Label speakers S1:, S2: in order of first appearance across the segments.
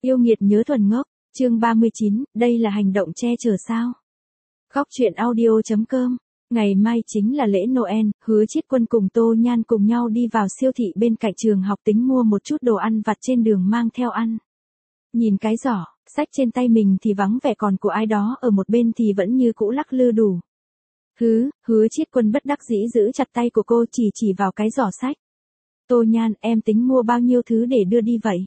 S1: Yêu nghiệt nhớ thuần ngốc, chương 39, đây là hành động che chở sao? Góc truyện audio.com. Ngày mai chính là lễ Noel, Hứa Chiết Quân cùng Tô Nhan cùng nhau đi vào siêu thị bên cạnh trường học tính mua một chút đồ ăn vặt trên đường mang theo ăn. Nhìn cái giỏ, sách trên tay mình thì vắng vẻ còn của ai đó ở một bên thì vẫn như cũ lắc lư đủ. Hứa Chiết Quân bất đắc dĩ giữ chặt tay của cô chỉ vào cái giỏ sách. Tô Nhan, em tính mua bao nhiêu thứ để đưa đi vậy?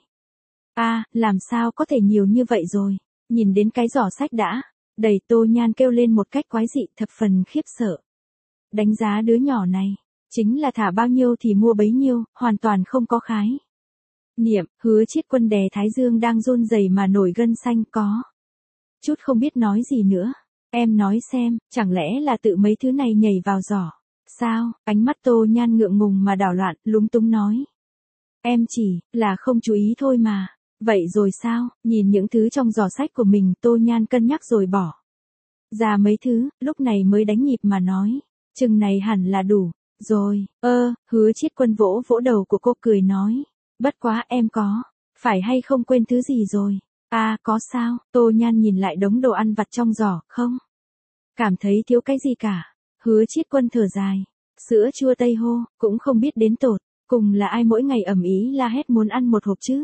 S1: Làm sao có thể nhiều như vậy rồi, nhìn đến cái giỏ sách đã. Đầy Tô Nhan kêu lên một cách quái dị thập phần khiếp sợ. Đánh giá đứa nhỏ này, chính là thả bao nhiêu thì mua bấy nhiêu, hoàn toàn không có khái niệm. Hứa Chiết Quân đè thái dương đang run rẩy mà nổi gân xanh có chút không biết nói gì nữa. Em nói xem, chẳng lẽ là tự mấy thứ này nhảy vào giỏ, sao? Ánh mắt Tô Nhan ngượng ngùng mà đảo loạn, lúng túng nói. Em chỉ là không chú ý thôi mà. Vậy rồi sao? Nhìn những thứ trong giỏ sách của mình, Tô Nhan cân nhắc rồi bỏ ra mấy thứ, lúc này mới đánh nhịp mà nói. Chừng này hẳn là đủ rồi. Hứa Chiết Quân vỗ vỗ đầu của cô cười nói. Bất quá em có phải hay không quên thứ gì rồi? Có sao? Tô Nhan nhìn lại đống đồ ăn vặt trong giỏ, không cảm thấy thiếu cái gì cả. Hứa Chiết Quân thở dài. Sữa chua Tây Hô, cũng không biết đến tột cùng là ai mỗi ngày ầm ĩ la hét muốn ăn một hộp chứ.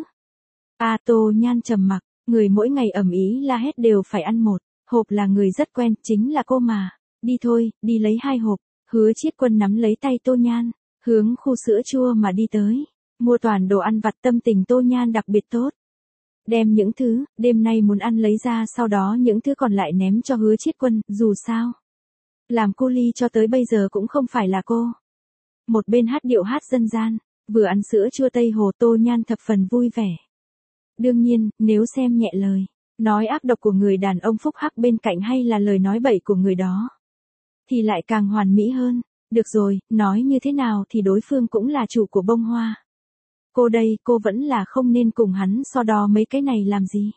S1: Tô Nhan trầm mặc, người mỗi ngày ầm ĩ la hét đều phải ăn một hộp là người rất quen, chính là cô mà. Đi thôi, đi lấy 2 hộp. Hứa Chiết Quân nắm lấy tay Tô Nhan, hướng khu sữa chua mà đi tới. Mua toàn đồ ăn vặt, tâm tình Tô Nhan đặc biệt tốt. Đem những thứ đêm nay muốn ăn lấy ra, sau đó những thứ còn lại ném cho Hứa Chiết Quân, dù sao làm cu ly cho tới bây giờ cũng không phải là cô. Một bên hát điệu hát dân gian, vừa ăn sữa chua Tây Hồ, Tô Nhan thập phần vui vẻ. Đương nhiên, nếu xem nhẹ lời nói ác độc của người đàn ông phúc hắc bên cạnh hay là lời nói bậy của người đó, thì lại càng hoàn mỹ hơn. Được rồi, nói như thế nào thì đối phương cũng là chủ của bông hoa. Cô đây, cô vẫn là không nên cùng hắn so đo mấy cái này làm gì.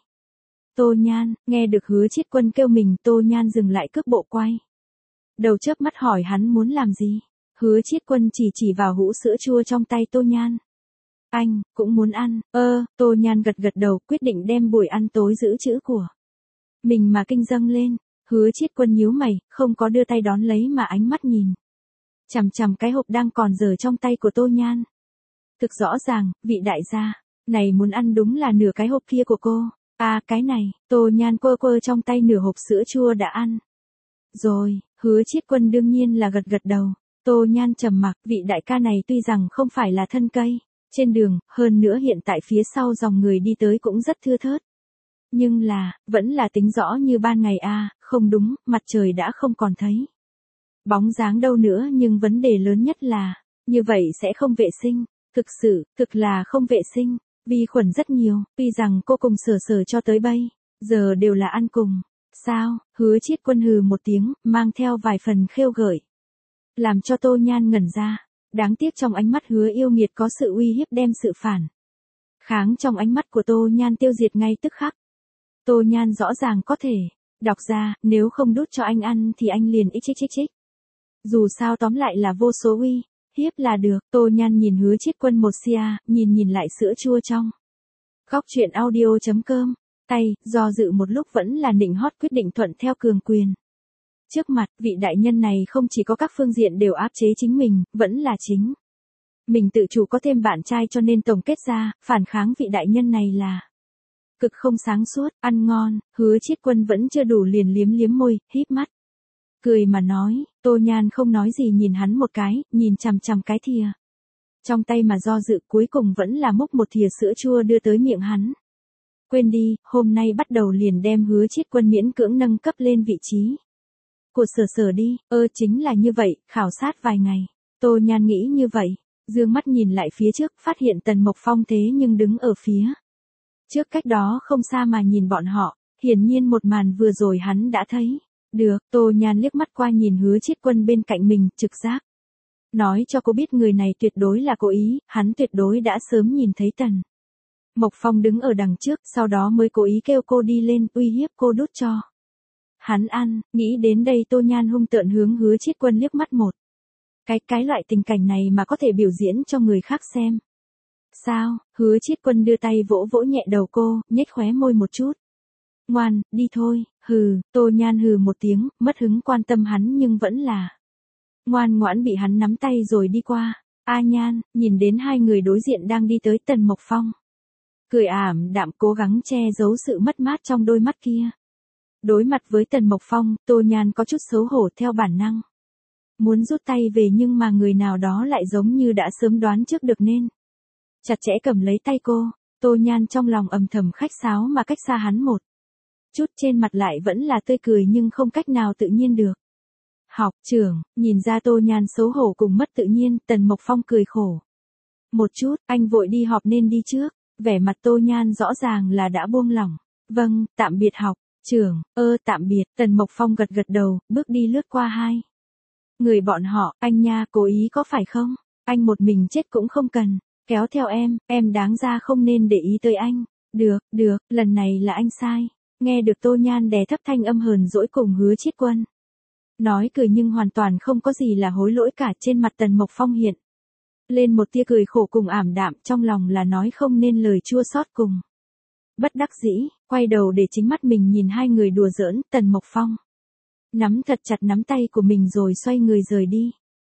S1: Tô Nhan, nghe được Hứa Chiết Quân kêu mình, Tô Nhan dừng lại cước bộ quay đầu chớp mắt hỏi hắn muốn làm gì. Hứa Chiết Quân chỉ vào hũ sữa chua trong tay Tô Nhan. Anh cũng muốn ăn? Tô Nhan gật đầu, quyết định đem buổi ăn tối giữ chữ của mình mà kinh dâng lên. Hứa Chiết Quân nhíu mày, không có đưa tay đón lấy mà ánh mắt nhìn chằm cái hộp đang còn dở trong tay của Tô Nhan. Thực rõ ràng, vị đại gia này muốn ăn đúng là nửa cái hộp kia của cô. Cái này, Tô Nhan quơ trong tay nửa hộp sữa chua đã ăn rồi. Hứa Chiết Quân đương nhiên là gật đầu. Tô Nhan trầm mặc, vị đại ca này tuy rằng không phải là thân cây trên đường, hơn nữa hiện tại phía sau dòng người đi tới cũng rất thưa thớt. Nhưng là, vẫn là tính rõ như ban ngày. Không đúng, mặt trời đã không còn thấy bóng dáng đâu nữa, nhưng vấn đề lớn nhất là, như vậy sẽ không vệ sinh. Thực là không vệ sinh, vi khuẩn rất nhiều, tuy rằng cô cùng sở cho tới bây giờ đều là ăn cùng. Sao? Hứa Chiết Quân hừ một tiếng, mang theo vài phần khêu gợi, làm cho Tô Nhan ngẩn ra. Đáng tiếc trong ánh mắt Hứa yêu nghiệt có sự uy hiếp, đem sự phản kháng trong ánh mắt của Tô Nhan tiêu diệt ngay tức khắc. Tô Nhan rõ ràng có thể đọc ra, nếu không đút cho anh ăn thì anh liền xxxx. Dù sao tóm lại là vô số uy hiếp là được. Tô Nhan nhìn Hứa Chiết Quân một xia, nhìn lại sữa chua trong góc truyện audio.com. Tay do dự một lúc vẫn là nịnh hót quyết định thuận theo cường quyền trước mặt. Vị đại nhân này không chỉ có các phương diện đều áp chế chính mình, vẫn là chính mình tự chủ có thêm bạn trai, cho nên tổng kết ra, phản kháng vị đại nhân này là cực không sáng suốt. Ăn ngon. Hứa Chiết Quân vẫn chưa đủ liền liếm môi, híp mắt cười mà nói. Tô Nhan không nói gì, nhìn hắn một cái, nhìn chằm cái thìa trong tay mà do dự, cuối cùng vẫn là múc một thìa sữa chua đưa tới miệng hắn. Quên đi, hôm nay bắt đầu liền đem Hứa Chiết Quân miễn cưỡng nâng cấp lên vị trí của sở đi. Chính là như vậy, khảo sát vài ngày. Tô Nhan nghĩ như vậy, dương mắt nhìn lại phía trước, phát hiện Tần Mộc Phong thế nhưng đứng ở phía trước cách đó không xa mà nhìn bọn họ. Hiển nhiên một màn vừa rồi hắn đã thấy được. Tô Nhan liếc mắt qua nhìn Hứa Chiết Quân bên cạnh mình, trực giác nói cho cô biết người này tuyệt đối là cố ý, hắn tuyệt đối đã sớm nhìn thấy Tần Mộc Phong đứng ở đằng trước, sau đó mới cố ý kêu cô đi lên, uy hiếp cô đút cho hắn ăn. Nghĩ đến đây Tô Nhan hung tợn hướng Hứa Chiết Quân liếc mắt một cái loại tình cảnh này mà có thể biểu diễn cho người khác xem. Sao? Hứa Chiết Quân đưa tay vỗ vỗ nhẹ đầu cô, nhếch khóe môi một chút. Ngoan, đi thôi. Hừ, Tô Nhan hừ một tiếng, mất hứng quan tâm hắn nhưng vẫn là ngoan ngoãn bị hắn nắm tay rồi đi qua. A Nhan, nhìn đến hai người đối diện đang đi tới Tần Mộc Phong. Cười ảm đạm cố gắng che giấu sự mất mát trong đôi mắt kia. Đối mặt với Tần Mộc Phong, Tô Nhan có chút xấu hổ theo bản năng. Muốn rút tay về nhưng mà người nào đó lại giống như đã sớm đoán trước được nên chặt chẽ cầm lấy tay cô. Tô Nhan trong lòng ầm thầm khách sáo mà cách xa hắn một chút, trên mặt lại vẫn là tươi cười nhưng không cách nào tự nhiên được. Học trưởng, nhìn ra Tô Nhan xấu hổ cùng mất tự nhiên, Tần Mộc Phong cười khổ. Một chút, anh vội đi họp nên đi trước. Vẻ mặt Tô Nhan rõ ràng là đã buông lỏng. Vâng, tạm biệt học trưởng. Tạm biệt. Tần Mộc Phong gật gật đầu, bước đi lướt qua hai người bọn họ. Anh nha, cố ý có phải không? Anh một mình chết cũng không cần kéo theo em đáng ra không nên để ý tới anh. Được, lần này là anh sai. Nghe được Tô Nhan đè thấp thanh âm hờn dỗi cùng Hứa Chiết Quân nói cười nhưng hoàn toàn không có gì là hối lỗi cả. Trên mặt Tần Mộc Phong hiện lên một tia cười khổ cùng ảm đạm, trong lòng là nói không nên lời chua xót cùng bất đắc dĩ. Quay đầu để chính mắt mình nhìn hai người đùa giỡn. Tần Mộc Phong nắm thật chặt nắm tay của mình rồi xoay người rời đi.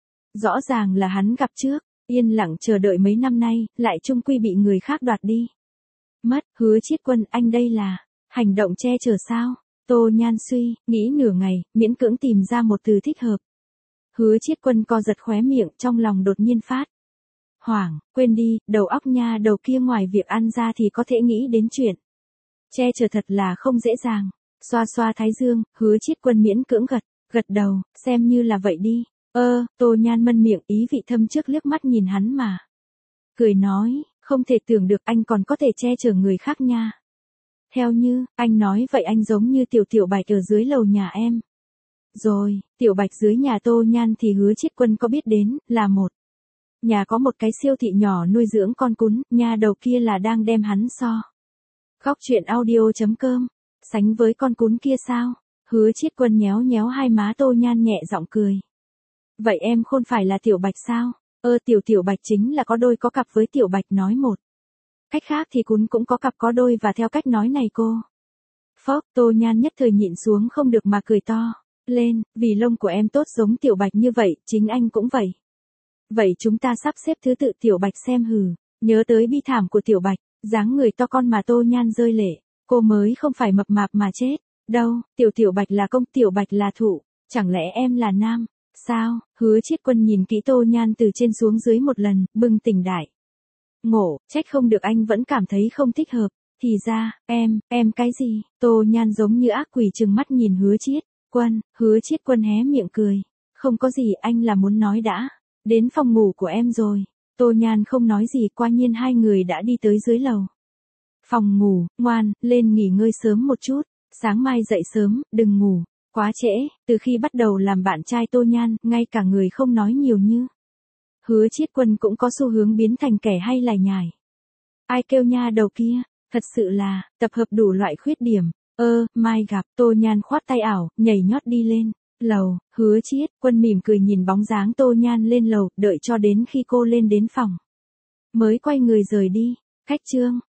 S1: Rõ ràng là hắn gặp trước, yên lặng chờ đợi mấy năm nay, lại chung quy bị người khác đoạt đi mất. Hứa Chiết Quân, anh đây là hành động che chở sao? Tô Nhan suy nghĩ nửa ngày, miễn cưỡng tìm ra một từ thích hợp. Hứa Chiết Quân co giật khóe miệng, trong lòng đột nhiên phát hoảng. Quên đi, đầu óc nha đầu kia ngoài việc ăn ra thì có thể nghĩ đến chuyện che chở thật là không dễ dàng. Xoa xoa thái dương, Hứa Chiết Quân miễn cưỡng gật đầu, xem như là vậy đi. Tô Nhan mân miệng, ý vị thâm trước liếc mắt nhìn hắn mà cười nói, không thể tưởng được anh còn có thể che chở người khác nha. Theo như anh nói vậy anh giống như tiểu Bạch ở dưới lầu nhà em. Rồi, tiểu Bạch dưới nhà Tô Nhan thì Hứa Chiết Quân có biết đến, là một nhà có một cái siêu thị nhỏ nuôi dưỡng con cún. Nhà đầu kia là đang đem hắn so Góc Chuyện Audio.com sánh với con cún kia sao? Hứa Chiết Quân nhéo nhéo hai má Tô Nhan nhẹ giọng cười. Vậy em không phải là tiểu Bạch sao? Tiểu Bạch chính là có đôi có cặp với tiểu Bạch, nói một cách khác thì cún cũng có cặp có đôi, và theo cách nói này cô phốc. Tô Nhan nhất thời nhịn xuống không được mà cười to lên, vì lông của em tốt giống tiểu Bạch như vậy, chính anh cũng vậy. Vậy chúng ta sắp xếp thứ tự tiểu Bạch xem. Hừ, nhớ tới bi thảm của tiểu Bạch, dáng người to con mà Tô Nhan rơi lệ. Cô mới không phải mập mạp mà chết đâu, tiểu Bạch là công, tiểu Bạch là thụ, chẳng lẽ em là nam? Sao? Hứa Chiết Quân nhìn kỹ Tô Nhan từ trên xuống dưới một lần, bừng tỉnh đại ngộ, trách không được anh vẫn cảm thấy không thích hợp. Thì ra, em cái gì? Tô Nhan giống như ác quỷ trừng mắt nhìn Hứa Chiết Quân. Hứa Chiết Quân hé miệng cười. Không có gì, anh là muốn nói đã đến phòng ngủ của em rồi. Tô Nhan không nói gì, quả nhiên hai người đã đi tới dưới lầu. Phòng ngủ. Ngoan, lên nghỉ ngơi sớm một chút, sáng mai dậy sớm, đừng ngủ quá trễ. Từ khi bắt đầu làm bạn trai Tô Nhan, ngay cả người không nói nhiều như Hứa Chiết Quân cũng có xu hướng biến thành kẻ hay lải nhải. Ai kêu nha đầu kia, thật sự là tập hợp đủ loại khuyết điểm. Mai gặp. Tô Nhan khoát tay ảo, nhảy nhót đi lên lầu. Hứa Chiết Quân mỉm cười nhìn bóng dáng Tô Nhan lên lầu, đợi cho đến khi cô lên đến phòng mới quay người rời đi. Khách chương